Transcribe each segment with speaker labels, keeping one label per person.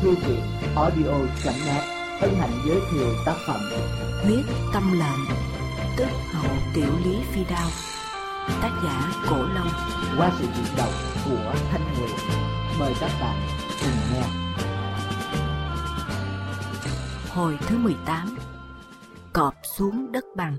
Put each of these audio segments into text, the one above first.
Speaker 1: Thư viện audio.net hân hạnh giới thiệu tác phẩm
Speaker 2: Huyết Tâm Lệnh, tức Hậu Tiểu Lý Phi Đao, tác giả Cổ Long,
Speaker 1: qua sự diễn đọc của Thanh Nguyệt. Mời các bạn cùng nghe.
Speaker 2: Hồi thứ 18. Cọp xuống đất bằng.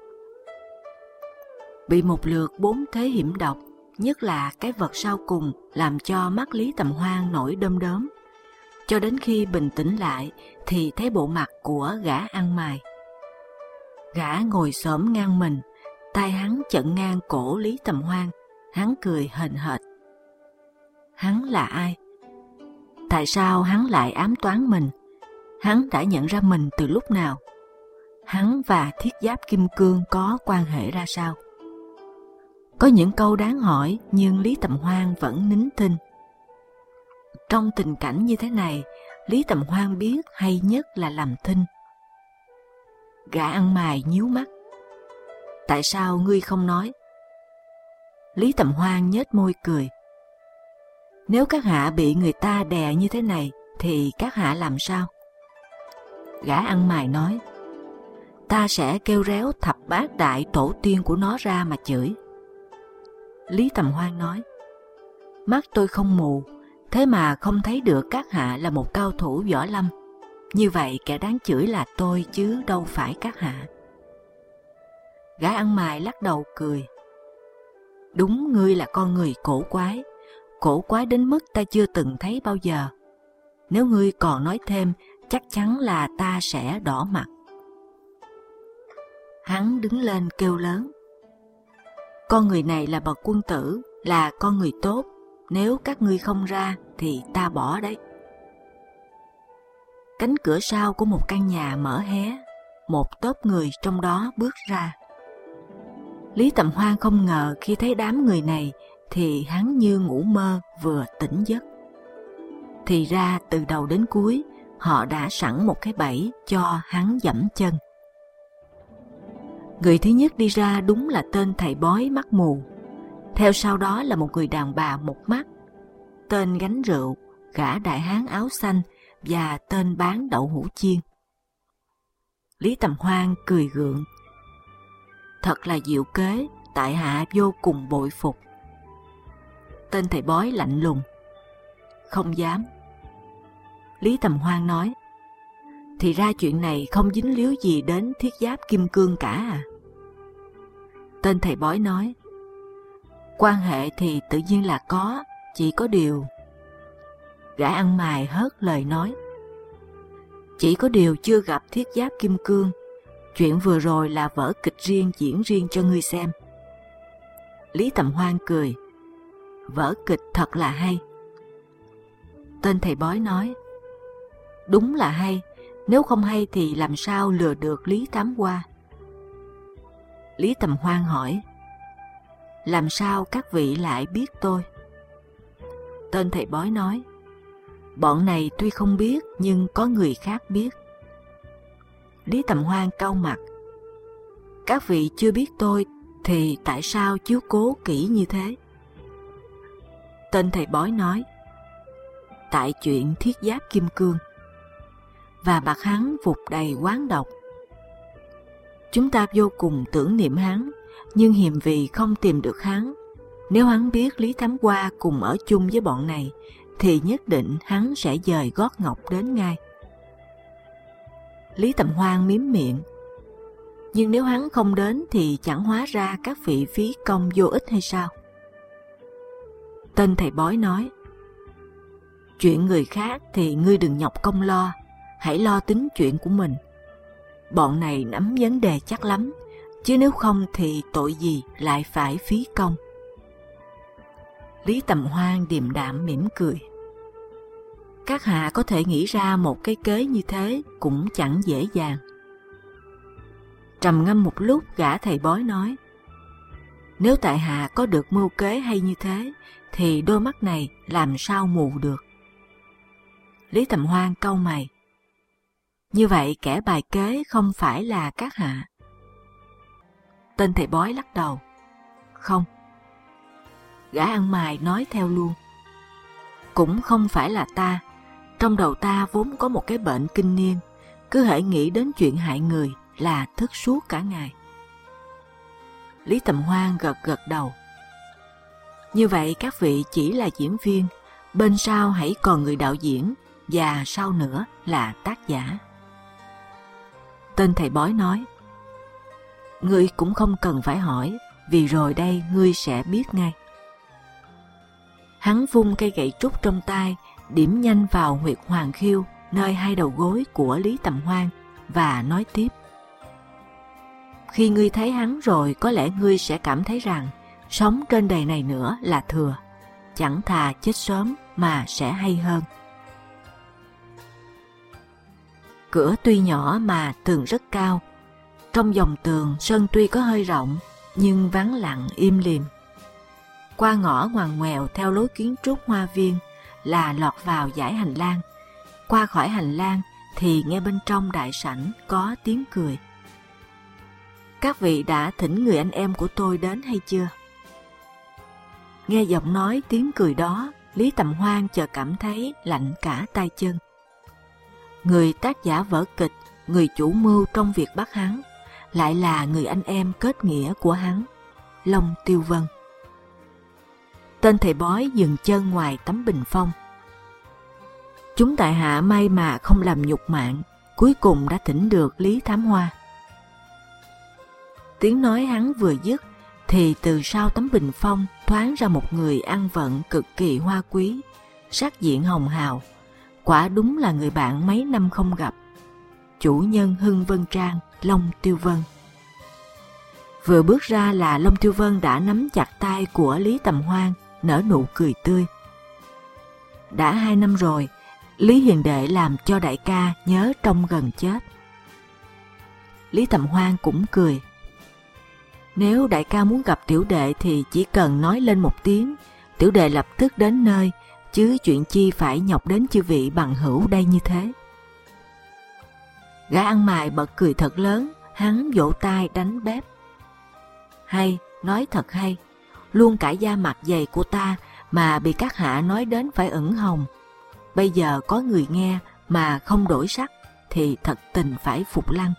Speaker 2: Bị một lượt 4 thế hiểm độc, nhất là cái vật sau cùng, làm cho mắt Lý Tầm Hoan nổi đom đóm. Cho đến khi bình tĩnh lại thì thấy bộ mặt của gã ăn mày. Gã ngồi xổm ngang mình, tay hắn chận ngang cổ Lý Tầm Hoan. Hắn cười hờn hệt. Hắn là ai? Tại sao hắn lại ám toán mình? Hắn đã nhận ra mình từ lúc nào? Hắn và thiết giáp kim cương có quan hệ ra sao? Có những câu đáng hỏi, nhưng Lý Tầm Hoan vẫn nín thinh. Trong tình cảnh như thế này, Lý Tầm Hoan biết hay nhất là làm thinh. Gã ăn mày nhíu mắt. Tại sao ngươi không nói? Lý Tầm Hoan nhếch môi cười. Nếu các hạ bị người ta đè như thế này, thì các hạ làm sao? Gã ăn mày nói. Ta sẽ kêu réo thập bát đại tổ tiên của nó ra mà chửi. Lý Tầm Hoan nói. Mắt tôi không mù, thế mà không thấy được các hạ là một cao thủ võ lâm. Như vậy kẻ đáng chửi là tôi chứ đâu phải các hạ. Gã ăn mày lắc đầu cười. Đúng, ngươi là con người cổ quái đến mức ta chưa từng thấy bao giờ. Nếu ngươi còn nói thêm, chắc chắn là ta sẽ đỏ mặt. Hắn đứng lên kêu lớn. Con người này là bậc quân tử, là con người tốt. Nếu các ngươi không ra thì ta bỏ đấy. Cánh cửa sau của một căn nhà mở hé, một tốp người trong đó bước ra. Lý Tầm Hoan không ngờ khi thấy đám người này thì hắn như ngủ mơ vừa tỉnh giấc. Thì ra từ đầu đến cuối họ đã sẵn một cái bẫy cho hắn dẫm chân. Người thứ nhất đi ra đúng là tên thầy bói mắt mù. Theo sau đó là một người đàn bà một mắt, tên gánh rượu, gã đại hán áo xanh và tên bán đậu hũ chiên. Lý Tầm Hoan cười gượng. Thật là diệu kế, tại hạ vô cùng bội phục. Tên thầy bói lạnh lùng. Không dám. Lý Tầm Hoan nói. Thì ra chuyện này không dính líu gì đến thiết giáp kim cương cả à? Tên thầy bói nói. Quan hệ thì tự nhiên là có, chỉ có điều. Gã ăn mày hớt lời nói. Chỉ có điều chưa gặp thiết giáp kim cương. Chuyện vừa rồi là vở kịch riêng diễn riêng cho ngươi xem. Lý Tầm Hoan cười. Vở kịch thật là hay. Tên thầy bói nói. Đúng là hay, nếu không hay thì làm sao lừa được Lý Tám Hoa? Lý Tầm Hoan hỏi. Làm sao các vị lại biết tôi? Tên thầy bói nói. Bọn này tuy không biết nhưng có người khác biết. Lý Tầm Hoan cau mặt. Các vị chưa biết tôi thì tại sao chiếu cố kỹ như thế? Tên thầy bói nói. Tại chuyện thiết giáp kim cương. Và mặt hắn vụt đầy oán độc. Chúng ta vô cùng tưởng niệm hắn, nhưng hiềm vì không tìm được hắn. Nếu hắn biết Lý Thám Hoa cùng ở chung với bọn này, thì nhất định hắn sẽ dời gót ngọc đến ngay. Lý Tầm Hoan mím miệng. Nhưng nếu hắn không đến thì chẳng hóa ra các vị phí công vô ích hay sao? Tên thầy bói nói. Chuyện người khác thì ngươi đừng nhọc công lo, hãy lo tính chuyện của mình. Bọn này nắm vấn đề chắc lắm, chứ nếu không thì tội gì lại phải phí công. Lý Tầm Hoan điềm đạm mỉm cười. Các hạ có thể nghĩ ra một cái kế như thế cũng chẳng dễ dàng. Trầm ngâm một lúc, gã thầy bói nói. Nếu tại hạ có được mưu kế hay như thế, thì đôi mắt này làm sao mù được? Lý Tầm Hoan cau mày. Như vậy kẻ bài kế không phải là các hạ? Tên thầy bói lắc đầu. Không. Gã ăn mày nói theo luôn. Cũng không phải là ta. Trong đầu ta vốn có một cái bệnh kinh niên, cứ hễ nghĩ đến chuyện hại người là thức suốt cả ngày. Lý Tầm Hoan gật gật đầu. Như vậy các vị chỉ là diễn viên, bên sau hãy còn người đạo diễn, và sau nữa là tác giả. Tên thầy bói nói, ngươi cũng không cần phải hỏi, vì rồi đây ngươi sẽ biết ngay. Hắn vung cây gậy trúc trong tay, điểm nhanh vào huyệt hoàng khiêu, nơi hai đầu gối của Lý Tầm Hoan, và nói tiếp. Khi ngươi thấy hắn rồi, có lẽ ngươi sẽ cảm thấy rằng sống trên đời này nữa là thừa, chẳng thà chết sớm mà sẽ hay hơn. Cửa tuy nhỏ mà tường rất cao. Trong dòng tường, sân tuy có hơi rộng, nhưng vắng lặng im lìm. Qua ngõ ngoằn ngoèo theo lối kiến trúc hoa viên là lọt vào dãy hành lang. Qua khỏi hành lang thì nghe bên trong đại sảnh có tiếng cười. Các vị đã thỉnh người anh em của tôi đến hay chưa? Nghe giọng nói tiếng cười đó, Lý Tầm Hoan chợt cảm thấy lạnh cả tay chân. Người tác giả vở kịch, người chủ mưu trong việc bắt hắn, lại là người anh em kết nghĩa của hắn, Long Tiêu Vân. Tên thầy bói dừng chân ngoài tấm bình phong. Chúng tại hạ may mà không làm nhục mạng, cuối cùng đã thỉnh được Lý Thám Hoa. Tiếng nói hắn vừa dứt, thì từ sau tấm bình phong thoáng ra một người ăn vận cực kỳ hoa quý, sắc diện hồng hào, quả đúng là người bạn mấy năm không gặp, chủ nhân Hưng Vân Trang, Long Tiêu Vân. Vừa bước ra là Long Tiêu Vân đã nắm chặt tay của Lý Tầm Hoan, nở nụ cười tươi. Đã 2 năm rồi, Lý hiền đệ làm cho đại ca nhớ trông gần chết. Lý Tầm Hoan cũng cười. Nếu đại ca muốn gặp tiểu đệ thì chỉ cần nói lên một tiếng, tiểu đệ lập tức đến nơi, chứ chuyện chi phải nhọc đến chư vị bằng hữu đây như thế. Gã ăn mày bật cười thật lớn, hắn vỗ tay đánh bếp. Hay, nói thật hay, luôn cả da mặt dày của ta mà bị các hạ nói đến phải ửng hồng. Bây giờ có người nghe mà không đổi sắc thì thật tình phải phục lăng.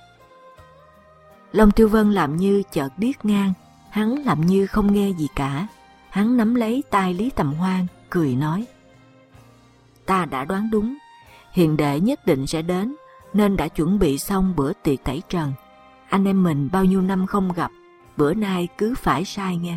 Speaker 2: Long Tiêu Vân làm như chợt điếc ngang, hắn làm như không nghe gì cả. Hắn nắm lấy tay Lý Tầm Hoan, cười nói: Ta đã đoán đúng, hiền đệ nhất định sẽ đến, nên đã chuẩn bị xong bữa tiệc tẩy trần. Anh em mình bao nhiêu năm không gặp, bữa nay cứ phải sai nghe.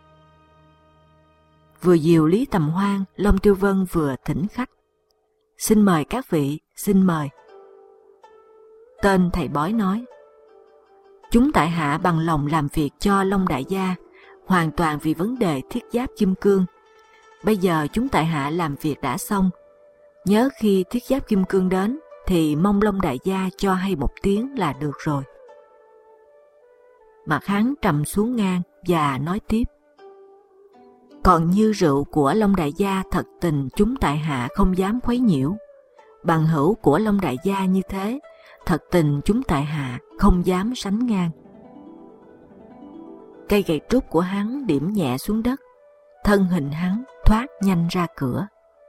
Speaker 2: Vừa dìu Lý Tầm Hoan, Long Tiêu Vân vừa thỉnh khách: Xin mời các vị, xin mời. Tên thầy bói nói: Chúng tại hạ bằng lòng làm việc cho Long đại gia, hoàn toàn vì vấn đề thiết giáp kim cương. Bây giờ chúng tại hạ làm việc đã xong, nhớ khi thiết giáp kim cương đến thì mong Long đại gia cho hay một tiếng là được rồi. Mặt hắn trầm xuống ngang và nói tiếp: Còn như rượu của Long đại gia thật tình chúng tại hạ không dám khuấy nhiễu. Bằng hữu của Long đại gia như thế, thật tình chúng tại hạ không dám sánh ngang. Cây gậy trúc của hắn điểm nhẹ xuống đất, thân hình hắn thoát nhanh ra cửa.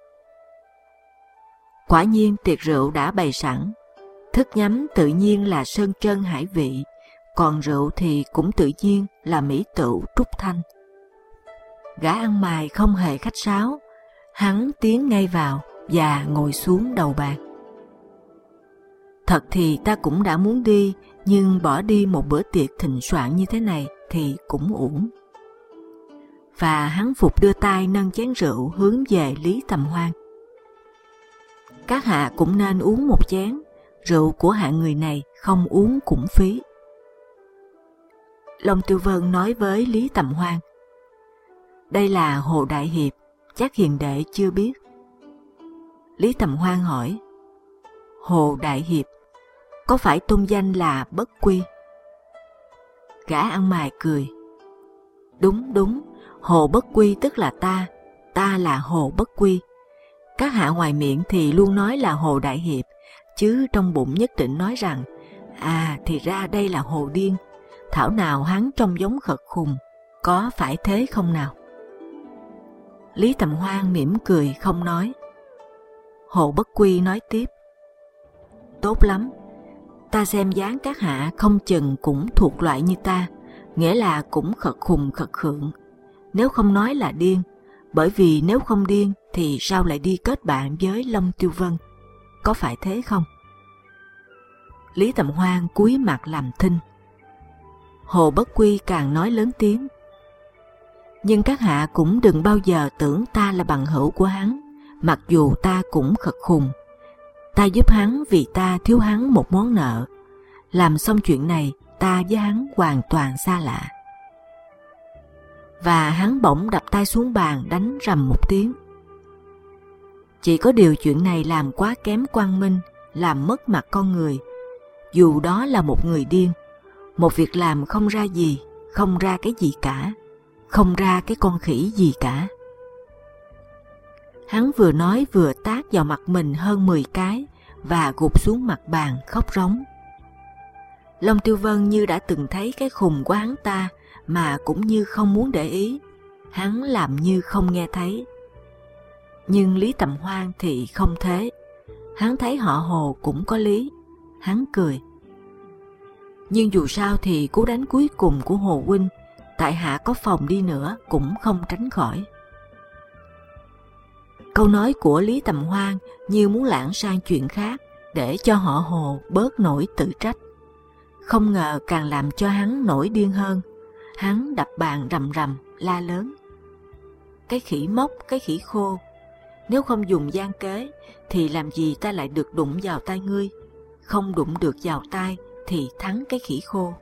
Speaker 2: Quả nhiên tiệc rượu đã bày sẵn, thức nhắm tự nhiên là sơn trân hải vị, còn rượu thì cũng tự nhiên là mỹ tửu trúc thanh. Gã ăn mày không hề khách sáo, hắn tiến ngay vào và ngồi xuống đầu bàn. Thật thì ta cũng đã muốn đi, nhưng bỏ đi một bữa tiệc thịnh soạn như thế này thì cũng uổng. Và hắn phục đưa tay nâng chén rượu hướng về Lý Tầm Hoan. Các hạ cũng nên uống một chén, rượu của hạng người này không uống cũng phí. Long Tiêu Vân nói với Lý Tầm Hoan: Đây là Hồ Đại Hiệp, chắc hiền đệ chưa biết. Lý Tầm Hoan hỏi: Hồ Đại Hiệp, có phải tôn danh là Bất Quy? Gã ăn mày cười: Đúng đúng, Hồ Bất Quy tức là ta là Hồ Bất Quy. Các hạ ngoài miệng thì luôn nói là Hồ Đại Hiệp, chứ trong bụng nhất định nói rằng thì ra đây là Hồ Điên. Thảo nào hắn trông giống khật khùng, có phải thế không nào? Lý Tầm Hoan mỉm cười không nói. Hồ Bất Quy nói tiếp: tốt lắm, ta xem dáng các hạ không chừng cũng thuộc loại như ta, nghĩa là cũng khật khùng khật khượng. Nếu không nói là điên, bởi vì nếu không điên thì sao lại đi kết bạn với Long Tiêu Vân, có phải thế không? Lý Tầm Hoan cúi mặt làm thinh. Hồ Bất Quy càng nói lớn tiếng: nhưng các hạ cũng đừng bao giờ tưởng ta là bằng hữu của hắn, mặc dù ta cũng khật khùng. Ta giúp hắn vì ta thiếu hắn một món nợ. Làm xong chuyện này, ta với hắn hoàn toàn xa lạ. Và hắn bỗng đập tay xuống bàn đánh rầm một tiếng. Chỉ có điều chuyện này làm quá kém quang minh, làm mất mặt con người. Dù đó là một người điên, một việc làm không ra gì, không ra cái gì cả, không ra cái con khỉ gì cả. Hắn vừa nói vừa tát vào mặt mình hơn 10 cái và gục xuống mặt bàn khóc rống. Long Tiêu Vân như đã từng thấy cái khùng của hắn ta mà cũng như không muốn để ý, hắn làm như không nghe thấy. Nhưng Lý Tầm Hoan thì không thế, hắn thấy họ Hồ cũng có lý, hắn cười. Nhưng dù sao thì cú đánh cuối cùng của Hồ huynh, tại hạ có phòng đi nữa cũng không tránh khỏi. Câu nói của Lý Tầm Hoan như muốn lãng sang chuyện khác để cho họ Hồ bớt nổi tự trách. Không ngờ càng làm cho hắn nổi điên hơn. Hắn đập bàn rầm rầm, la lớn: cái khỉ mốc, cái khỉ khô! Nếu không dùng gian kế thì làm gì ta lại được đụng vào tay ngươi? Không đụng được vào tay thì thắng cái khỉ khô.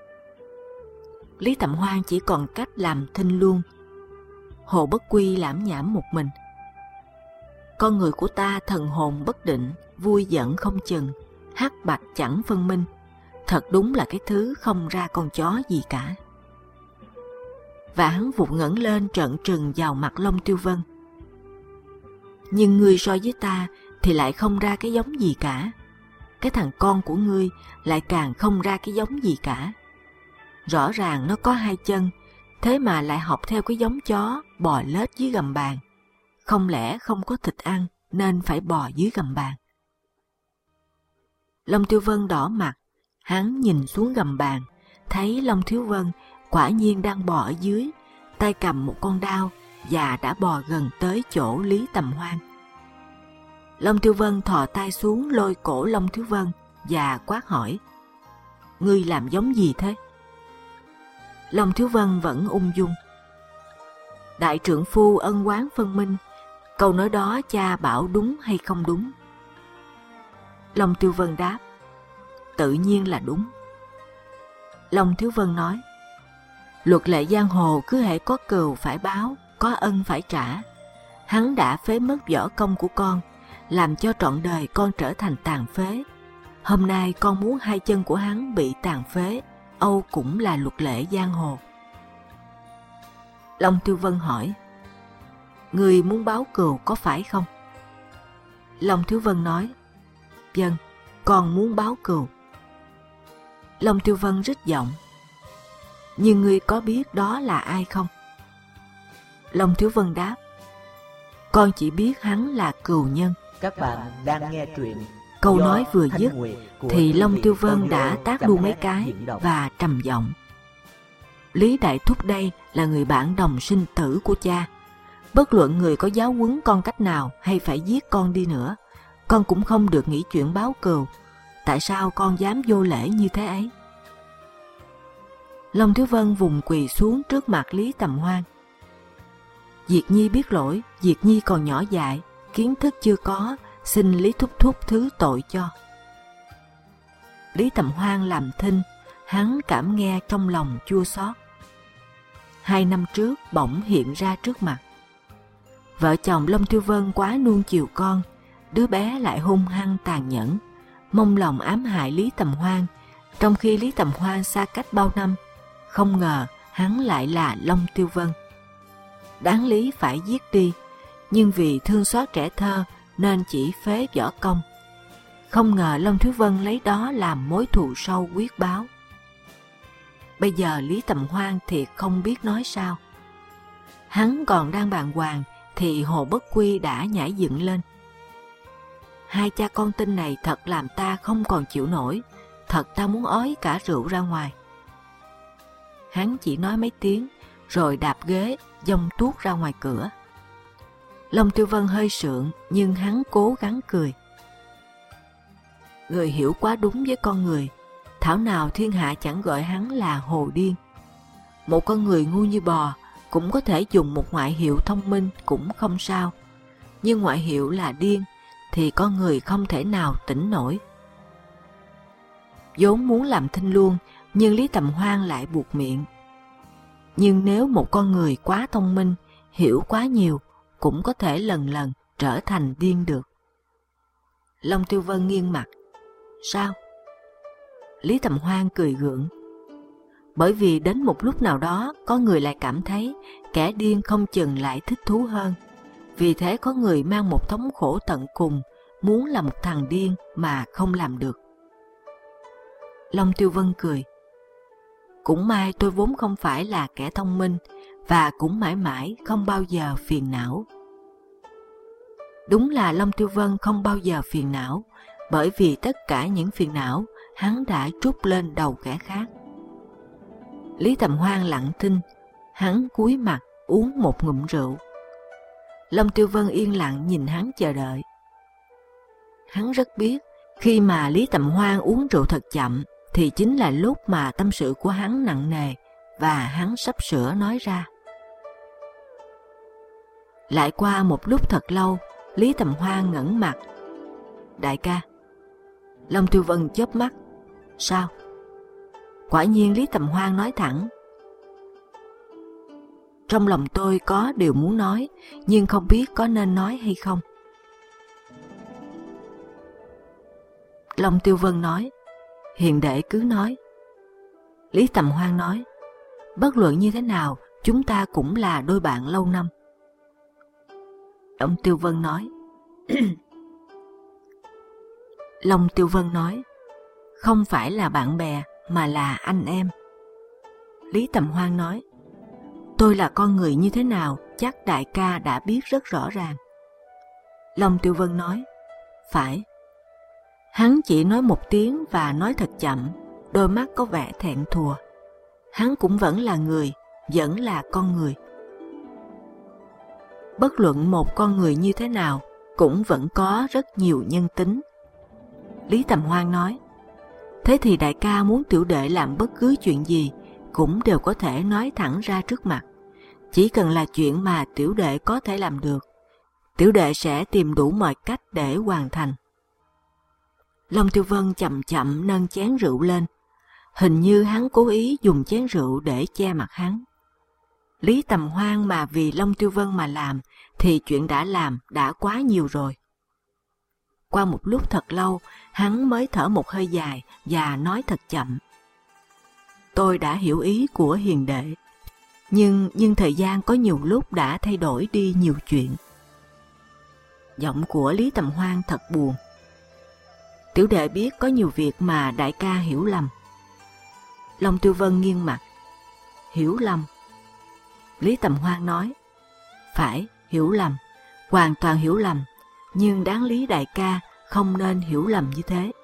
Speaker 2: Lý Tầm Hoan chỉ còn cách làm thinh luôn. Hồ Bất Quy lảm nhảm một mình: con người của ta thần hồn bất định, vui giận không chừng, hắc bạch chẳng phân minh, thật đúng là cái thứ không ra con chó gì cả. Và hắn vụt ngẩng lên trợn trừng vào mặt Long Tiêu Vân. Nhưng ngươi so với ta thì lại không ra cái giống gì cả. Cái thằng con của ngươi lại càng không ra cái giống gì cả. Rõ ràng nó có 2 chân, thế mà lại học theo cái giống chó bò lết dưới gầm bàn. Không lẽ không có thịt ăn nên phải bò dưới gầm bàn? Long Tiêu Vân đỏ mặt, hắn nhìn xuống gầm bàn, thấy Long Thiếu Vân quả nhiên đang bò ở dưới, tay cầm một con đao và đã bò gần tới chỗ Lý Tầm Hoan. Long Tiêu Vân thò tay xuống lôi cổ Long Thiếu Vân và quát hỏi: ngươi làm giống gì thế? Long Thiếu Vân vẫn ung dung: đại trượng phu ân oán phân minh, câu nói đó cha bảo đúng hay không đúng? Long Tiêu Vân đáp: tự nhiên là đúng. Long Thiếu Vân nói: luật lệ giang hồ cứ hễ có cừu phải báo, có ân phải trả. Hắn đã phế mất võ công của con, làm cho trọn đời con trở thành tàn phế. Hôm nay con muốn 2 chân của hắn bị tàn phế, âu cũng là luật lệ giang hồ. Long Tiêu Vân hỏi: ngươi muốn báo cừu có phải không? Long Thiếu Vân nói: vâng, con muốn báo cừu. Long Tiêu Vân rít giọng: nhưng ngươi có biết đó là ai không? Long Thiếu Vân đáp: con chỉ biết hắn là cừu nhân.
Speaker 1: Các bạn đang nghe truyện.
Speaker 2: Câu nói vừa dứt thì Long Tiêu Vân đã tát luôn mấy cái và trầm giọng: Lý Đại Thúc đây là người bạn đồng sinh tử của cha. Bất luận người có giáo huấn con cách nào hay phải giết con đi nữa, con cũng không được nghĩ chuyện báo cừu. Tại sao con dám vô lễ như thế ấy? Long Thiếu Vân vùng quỳ xuống trước mặt Lý Tầm Hoan. Diệt Nhi biết lỗi, Diệt Nhi còn nhỏ dại, kiến thức chưa có, xin Lý Thúc Thúc thứ tội cho. Lý Tầm Hoan làm thinh, hắn cảm nghe trong lòng chua xót. 2 năm trước bỗng hiện ra trước mặt. Vợ chồng Long Tiêu Vân quá nuông chiều con, đứa bé lại hung hăng tàn nhẫn, mong lòng ám hại Lý Tầm Hoan, trong khi Lý Tầm Hoan xa cách bao năm. Không ngờ hắn lại là Long Tiêu Vân. Đáng lý phải giết đi, nhưng vì thương xót trẻ thơ nên chỉ phế võ công. Không ngờ Long Thiếu Vân lấy đó làm mối thù sâu quyết báo. Bây giờ Lý Tầm Hoan thiệt không biết nói sao. Hắn còn đang bàng hoàng thì Hồ Bất Quy đã nhảy dựng lên. Hai cha con tin này thật làm ta không còn chịu nổi, thật ta muốn ói cả rượu ra ngoài. Hắn chỉ nói mấy tiếng, rồi đạp ghế, giông tuốt ra ngoài cửa. Long Tiêu Vân hơi sượng, nhưng hắn cố gắng cười. Người hiểu quá đúng với con người, thảo nào thiên hạ chẳng gọi hắn là hồ điên. Một con người ngu như bò cũng có thể dùng một ngoại hiệu thông minh cũng không sao, nhưng ngoại hiệu là điên thì con người không thể nào tỉnh nổi. Vốn muốn làm thinh luôn, nhưng Lý Tầm Hoan lại buột miệng. Nhưng nếu một con người quá thông minh, hiểu quá nhiều, cũng có thể lần lần trở thành điên được. Long Tiêu Vân nghiêng mặt. Sao? Lý Tầm Hoan cười gượng. Bởi vì đến một lúc nào đó, có người lại cảm thấy kẻ điên không chừng lại thích thú hơn. Vì thế có người mang một thống khổ tận cùng, muốn là một thằng điên mà không làm được. Long Tiêu Vân cười. Cũng may tôi vốn không phải là kẻ thông minh, và cũng mãi mãi không bao giờ phiền não. Đúng là Long Tiêu Vân không bao giờ phiền não, bởi vì tất cả những phiền não hắn đã trút lên đầu kẻ khác. Lý Tầm Hoan lặng thinh, hắn cúi mặt uống một ngụm rượu. Long Tiêu Vân yên lặng nhìn hắn chờ đợi. Hắn rất biết, khi mà Lý Tầm Hoan uống rượu thật chậm, thì chính là lúc mà tâm sự của hắn nặng nề, và hắn sắp sửa nói ra. Lại qua một lúc thật lâu, Lý Tầm Hoan ngẩng mặt. Đại ca. Long Tiêu Vân chớp mắt. Sao? Quả nhiên Lý Tầm Hoan nói thẳng. Trong lòng tôi có điều muốn nói, nhưng không biết có nên nói hay không. Long Tiêu Vân nói. Hiền đệ cứ nói. Lý Tầm Hoan nói. Bất luận như thế nào, chúng ta cũng là đôi bạn lâu năm. Long Tiêu Vân nói. Long Tiêu Vân nói. Không phải là bạn bè, mà là anh em. Lý Tầm Hoan nói. Tôi là con người như thế nào, chắc đại ca đã biết rất rõ ràng. Long Tiêu Vân nói. Phải. Hắn chỉ nói một tiếng và nói thật chậm, đôi mắt có vẻ thẹn thùa. Hắn cũng vẫn là người, vẫn là con người. Bất luận một con người như thế nào, cũng vẫn có rất nhiều nhân tính. Lý Tầm Hoan nói. Thế thì đại ca muốn tiểu đệ làm bất cứ chuyện gì, cũng đều có thể nói thẳng ra trước mặt. Chỉ cần là chuyện mà tiểu đệ có thể làm được, tiểu đệ sẽ tìm đủ mọi cách để hoàn thành. Long Tiêu Vân chậm chậm nâng chén rượu lên. Hình như hắn cố ý dùng chén rượu để che mặt hắn. Lý Tầm Hoan mà vì Long Tiêu Vân mà làm, thì chuyện đã làm đã quá nhiều rồi. Qua một lúc thật lâu, hắn mới thở một hơi dài và nói thật chậm. Tôi đã hiểu ý của hiền đệ, nhưng thời gian có nhiều lúc đã thay đổi đi nhiều chuyện. Giọng của Lý Tầm Hoan thật buồn. Tiểu đệ biết có nhiều việc mà đại ca hiểu lầm. Long Tiêu Vân nghiêng mặt. Hiểu lầm? Lý Tầm Hoan nói. Phải, hiểu lầm, hoàn toàn hiểu lầm, nhưng đáng lý đại ca không nên hiểu lầm như thế.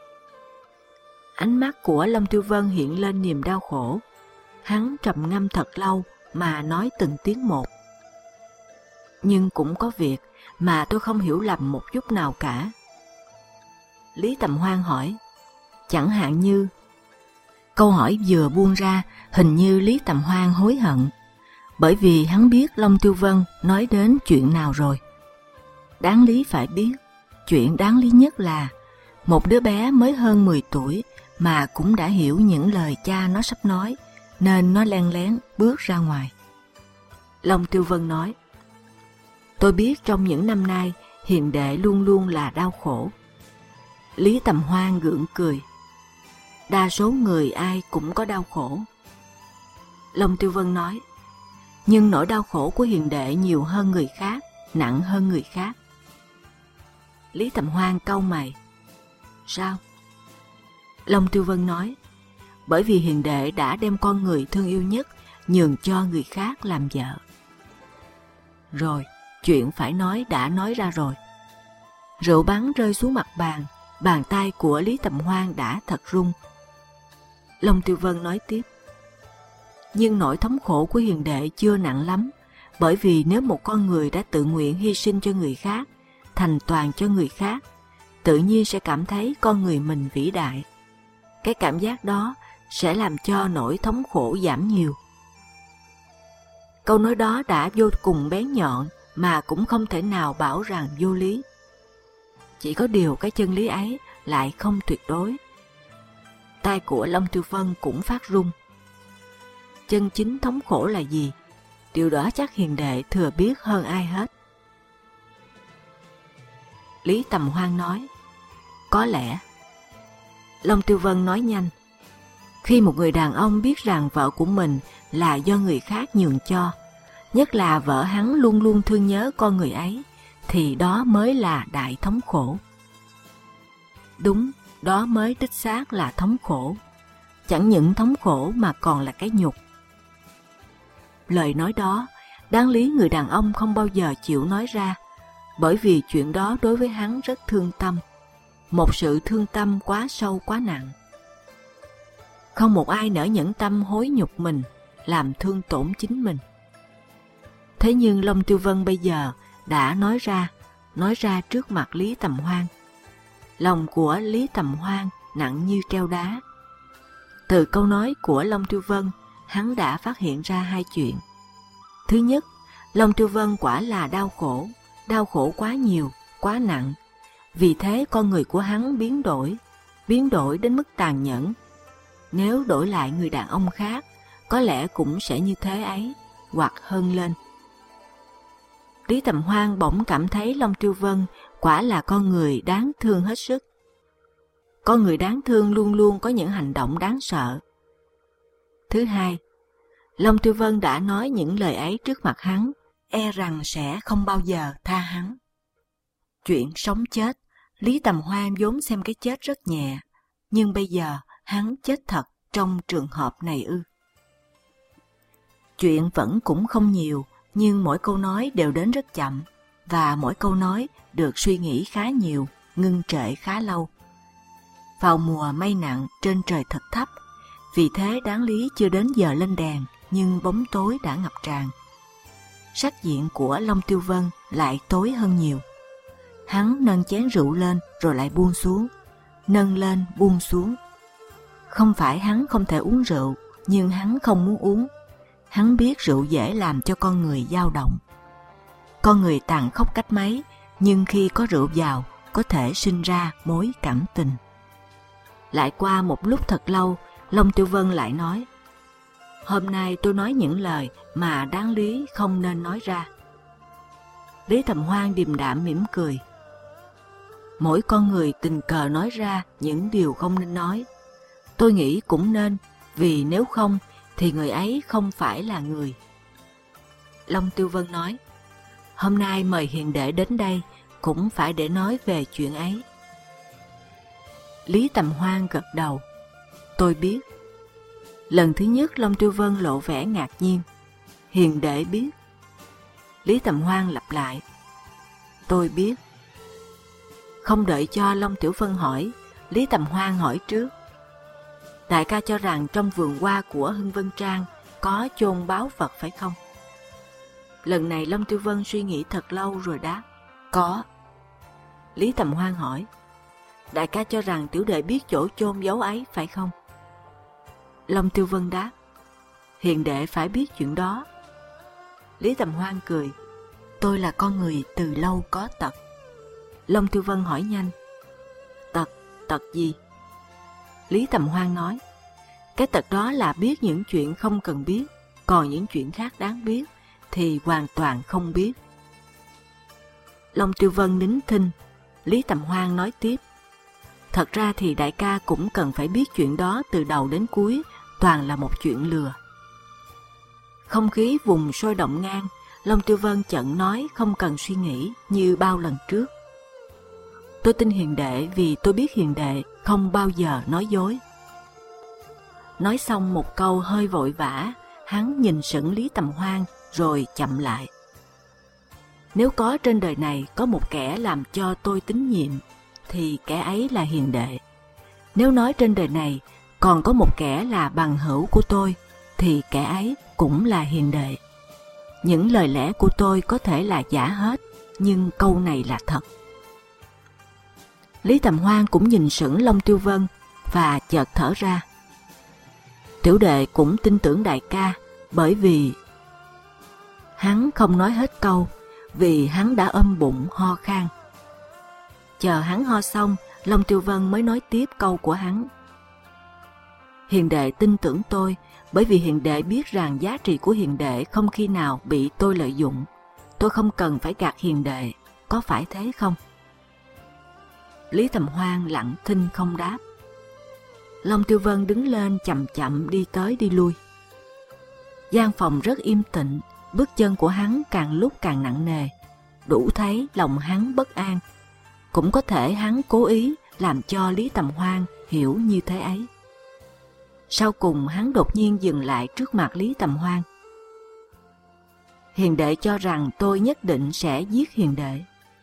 Speaker 2: Ánh mắt của Long Tiêu Vân hiện lên niềm đau khổ. Hắn trầm ngâm thật lâu mà nói từng tiếng một. Nhưng cũng có việc mà tôi không hiểu lầm một chút nào cả. Lý Tầm Hoan hỏi. Chẳng hạn như... Câu hỏi vừa buông ra, hình như Lý Tầm Hoan hối hận, bởi vì hắn biết Long Tiêu Vân nói đến chuyện nào rồi. Đáng lý phải biết, chuyện đáng lý nhất là một đứa bé mới hơn 10 tuổi mà cũng đã hiểu những lời cha nó sắp nói, nên nó len lén bước ra ngoài. Long Tiêu Vân nói. Tôi biết trong những năm nay hiền đệ luôn luôn là đau khổ. Lý Tầm Hoan gượng cười. Đa số người ai cũng có đau khổ. Long Tiêu Vân nói. Nhưng nỗi đau khổ của hiền đệ nhiều hơn người khác, nặng hơn người khác. Lý Tầm Hoan cau mày. Sao? Long Tiêu Vân nói. Bởi vì hiền đệ đã đem con người thương yêu nhất nhường cho người khác làm vợ. Rồi, chuyện phải nói đã nói ra rồi. Rượu bắn rơi xuống mặt bàn, bàn tay của Lý Tầm Hoan đã thật run. Long Tiêu Vân nói tiếp: nhưng nỗi thống khổ của hiền đệ chưa nặng lắm, bởi vì nếu một con người đã tự nguyện hy sinh cho người khác, thành toàn cho người khác, tự nhiên sẽ cảm thấy con người mình vĩ đại. Cái cảm giác đó sẽ làm cho nỗi thống khổ giảm nhiều. Câu nói đó đã vô cùng bén nhọn mà cũng không thể nào bảo rằng vô lý. Chỉ có điều cái chân lý ấy lại không tuyệt đối. Tai của Long Tiêu Vân cũng phát run. Chân chính thống khổ là gì? Điều đó chắc hiền đệ thừa biết hơn ai hết. Lý Tầm Hoan nói: có lẽ. Long Tiêu Vân nói nhanh: khi một người đàn ông biết rằng vợ của mình là do người khác nhường cho, nhất là vợ hắn luôn luôn thương nhớ con người ấy, thì đó mới là đại thống khổ. Đúng, đó mới đích xác là thống khổ. Chẳng những thống khổ mà còn là cái nhục. Lời nói đó, đáng lý người đàn ông không bao giờ chịu nói ra, bởi vì chuyện đó đối với hắn rất thương tâm. Một sự thương tâm quá sâu quá nặng. Không một ai nỡ nhẫn tâm hối nhục mình, làm thương tổn chính mình. Thế nhưng Long Tiêu Vân bây giờ đã nói ra trước mặt Lý Tầm Hoan. Lòng của Lý Tầm Hoan nặng như treo đá. Từ câu nói của Long Tiêu Vân, hắn đã phát hiện ra hai chuyện. Thứ nhất, Long Tiêu Vân quả là đau khổ quá nhiều, quá nặng. Vì thế con người của hắn biến đổi đến mức tàn nhẫn. Nếu đổi lại người đàn ông khác, có lẽ cũng sẽ như thế ấy, hoặc hơn lên. Lý Tầm Hoan bỗng cảm thấy Long Tiêu Vân quả là con người đáng thương hết sức. Con người đáng thương luôn luôn có những hành động đáng sợ. Thứ hai, Long Tiêu Vân đã nói những lời ấy trước mặt hắn, e rằng sẽ không bao giờ tha hắn. Chuyện sống chết, Lý Tầm Hoan vốn xem cái chết rất nhẹ, nhưng bây giờ hắn chết thật trong trường hợp này ư? Chuyện vẫn cũng không nhiều, nhưng mỗi câu nói đều đến rất chậm, và mỗi câu nói được suy nghĩ khá nhiều, ngưng trệ khá lâu. Vào mùa mây nặng trên trời thật thấp, vì thế đáng lý chưa đến giờ lên đèn, nhưng bóng tối đã ngập tràn. Sắc diện của Long Tiêu Vân lại tối hơn nhiều. Hắn nâng chén rượu lên rồi lại buông xuống, nâng lên buông xuống. Không phải hắn không thể uống rượu, nhưng hắn không muốn uống. Hắn biết rượu dễ làm cho con người dao động. Con người tàn khốc cách mấy, nhưng khi có rượu vào, có thể sinh ra mối cảm tình. Lại qua một lúc thật lâu, Long Tiêu Vân lại nói: hôm nay tôi nói những lời mà đáng lý không nên nói ra. Lý Tầm Hoan điềm đạm mỉm cười. Mỗi con người tình cờ nói ra những điều không nên nói. Tôi nghĩ cũng nên, vì nếu không thì người ấy không phải là người. Long Tiêu Vân nói: hôm nay mời hiền đệ đến đây cũng phải để nói về chuyện ấy. Lý Tầm Hoan gật đầu. Tôi biết. Lần thứ nhất Long Tiêu Vân lộ vẻ ngạc nhiên. Hiền đệ biết. Lý Tầm Hoan lặp lại. Tôi biết. Không đợi cho Long Tiểu Vân hỏi, Lý Tầm Hoan hỏi trước. Đại ca cho rằng trong vườn hoa của Hưng Vân Trang có chôn báu vật phải không? Lần này Long Tiêu Vân suy nghĩ thật lâu rồi đáp: có. Lý Tầm Hoan hỏi: đại ca cho rằng tiểu đệ biết chỗ chôn dấu ấy phải không? Long Tiêu Vân đáp: hiền đệ phải biết chuyện đó. Lý Tầm Hoan cười: tôi là con người từ lâu có tật. Long Tiêu Vân hỏi nhanh: tật gì? Lý Tầm Hoan nói: cái tật đó là biết những chuyện không cần biết, còn những chuyện khác đáng biết thì hoàn toàn không biết. Long Tiêu Vân nín thinh. Lý Tầm Hoan nói tiếp: thật ra thì đại ca cũng cần phải biết chuyện đó từ đầu đến cuối, toàn là một chuyện lừa. Không khí vùng sôi động ngang. Long Tiêu Vân chợt nói không cần suy nghĩ như bao lần trước: tôi tin hiền đệ vì tôi biết hiền đệ không bao giờ nói dối. Nói xong một câu hơi vội vã, hắn nhìn sững Lý Tầm Hoan rồi chậm lại. Nếu có trên đời này có một kẻ làm cho tôi tín nhiệm, thì kẻ ấy là hiền đệ. Nếu nói trên đời này còn có một kẻ là bằng hữu của tôi, thì kẻ ấy cũng là hiền đệ. Những lời lẽ của tôi có thể là giả hết, nhưng câu này là thật. Lý Tầm Hoan cũng nhìn sững Long Tiêu Vân và chợt thở ra. Tiểu đệ cũng tin tưởng đại ca, bởi vì... Hắn không nói hết câu, vì hắn đã ôm bụng ho khan. Chờ hắn ho xong, Long Tiêu Vân mới nói tiếp câu của hắn. Hiền đệ tin tưởng tôi, bởi vì hiền đệ biết rằng giá trị của hiền đệ không khi nào bị tôi lợi dụng. Tôi không cần phải gạt hiền đệ, có phải thế không? Lý Tầm Hoan lặng thinh không đáp. Long Tiêu Vân đứng lên chậm chậm đi tới đi lui. Gian phòng rất im tĩnh, bước chân của hắn càng lúc càng nặng nề, đủ thấy lòng hắn bất an. Cũng có thể hắn cố ý làm cho Lý Tầm Hoan hiểu như thế ấy. Sau cùng hắn đột nhiên dừng lại trước mặt Lý Tầm Hoan. Hiền đệ cho rằng tôi nhất định sẽ giết hiền đệ.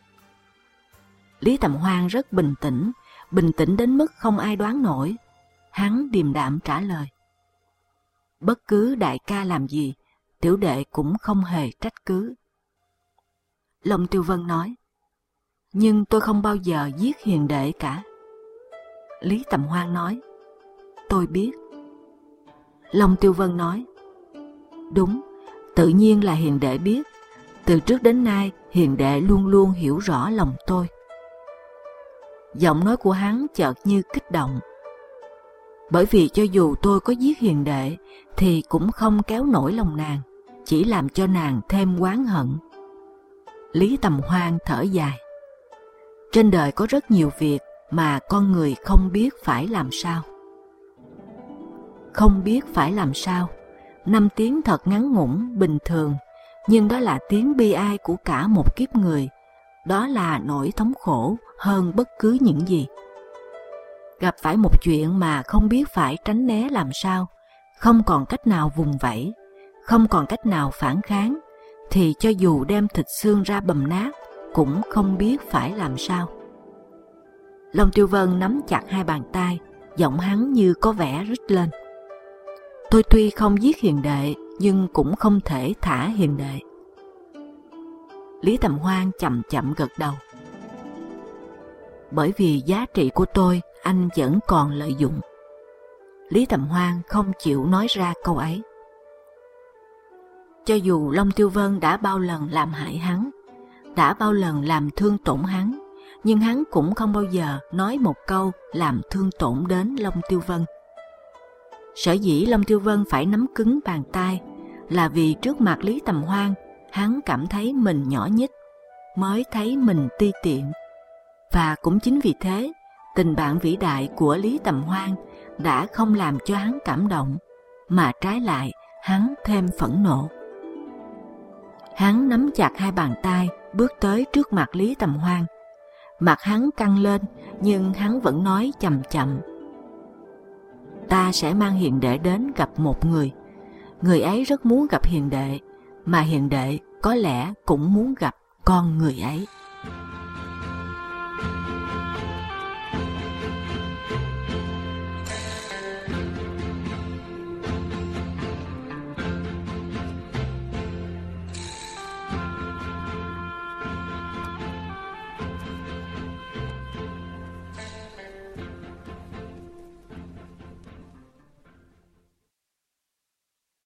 Speaker 2: Lý Tầm Hoan rất bình tĩnh đến mức không ai đoán nổi. Hắn điềm đạm trả lời. Bất cứ đại ca làm gì, tiểu đệ cũng không hề trách cứ. Long Tiêu Vân nói. Nhưng tôi không bao giờ giết hiền đệ cả. Lý Tầm Hoan nói. Tôi biết. Long Tiêu Vân nói. Đúng, tự nhiên là hiền đệ biết. Từ trước đến nay, hiền đệ luôn luôn hiểu rõ lòng tôi. Giọng nói của hắn chợt như kích động. Bởi vì cho dù tôi có giết hiền đệ, thì cũng không kéo nổi lòng nàng, chỉ làm cho nàng thêm oán hận. Lý Tầm Hoan thở dài. Trên đời có rất nhiều việc mà con người không biết phải làm sao. Không biết phải làm sao, 5 tiếng thật ngắn ngủn, bình thường, nhưng đó là tiếng bi ai của cả một kiếp người. Đó là nỗi thống khổ hơn bất cứ những gì. Gặp phải một chuyện mà không biết phải tránh né làm sao, không còn cách nào vùng vẫy, không còn cách nào phản kháng, thì cho dù đem thịt xương ra bầm nát, cũng không biết phải làm sao. Long Tiêu Vân nắm chặt hai bàn tay, giọng hắn như có vẻ rít lên. Tôi tuy không giết hiền đệ, nhưng cũng không thể thả hiền đệ. Lý Tầm Hoan chậm chậm gật đầu. Bởi vì giá trị của tôi, anh vẫn còn lợi dụng. Lý Tầm Hoan không chịu nói ra câu ấy. Cho dù Long Tiêu Vân đã bao lần làm hại hắn, đã bao lần làm thương tổn hắn, nhưng hắn cũng không bao giờ nói một câu làm thương tổn đến Long Tiêu Vân. Sở dĩ Long Tiêu Vân phải nắm cứng bàn tay là vì trước mặt Lý Tầm Hoan, hắn cảm thấy mình nhỏ nhít, mới thấy mình ti tiện. Và cũng chính vì thế, tình bạn vĩ đại của Lý Tầm Hoan đã không làm cho hắn cảm động, mà trái lại hắn thêm phẫn nộ. Hắn nắm chặt hai bàn tay, bước tới trước mặt Lý Tầm Hoan. Mặt hắn căng lên, nhưng hắn vẫn nói chậm chậm. Ta sẽ mang hiền đệ đến gặp một người. Người ấy rất muốn gặp hiền đệ, mà hiền đệ có lẽ cũng muốn gặp con người ấy.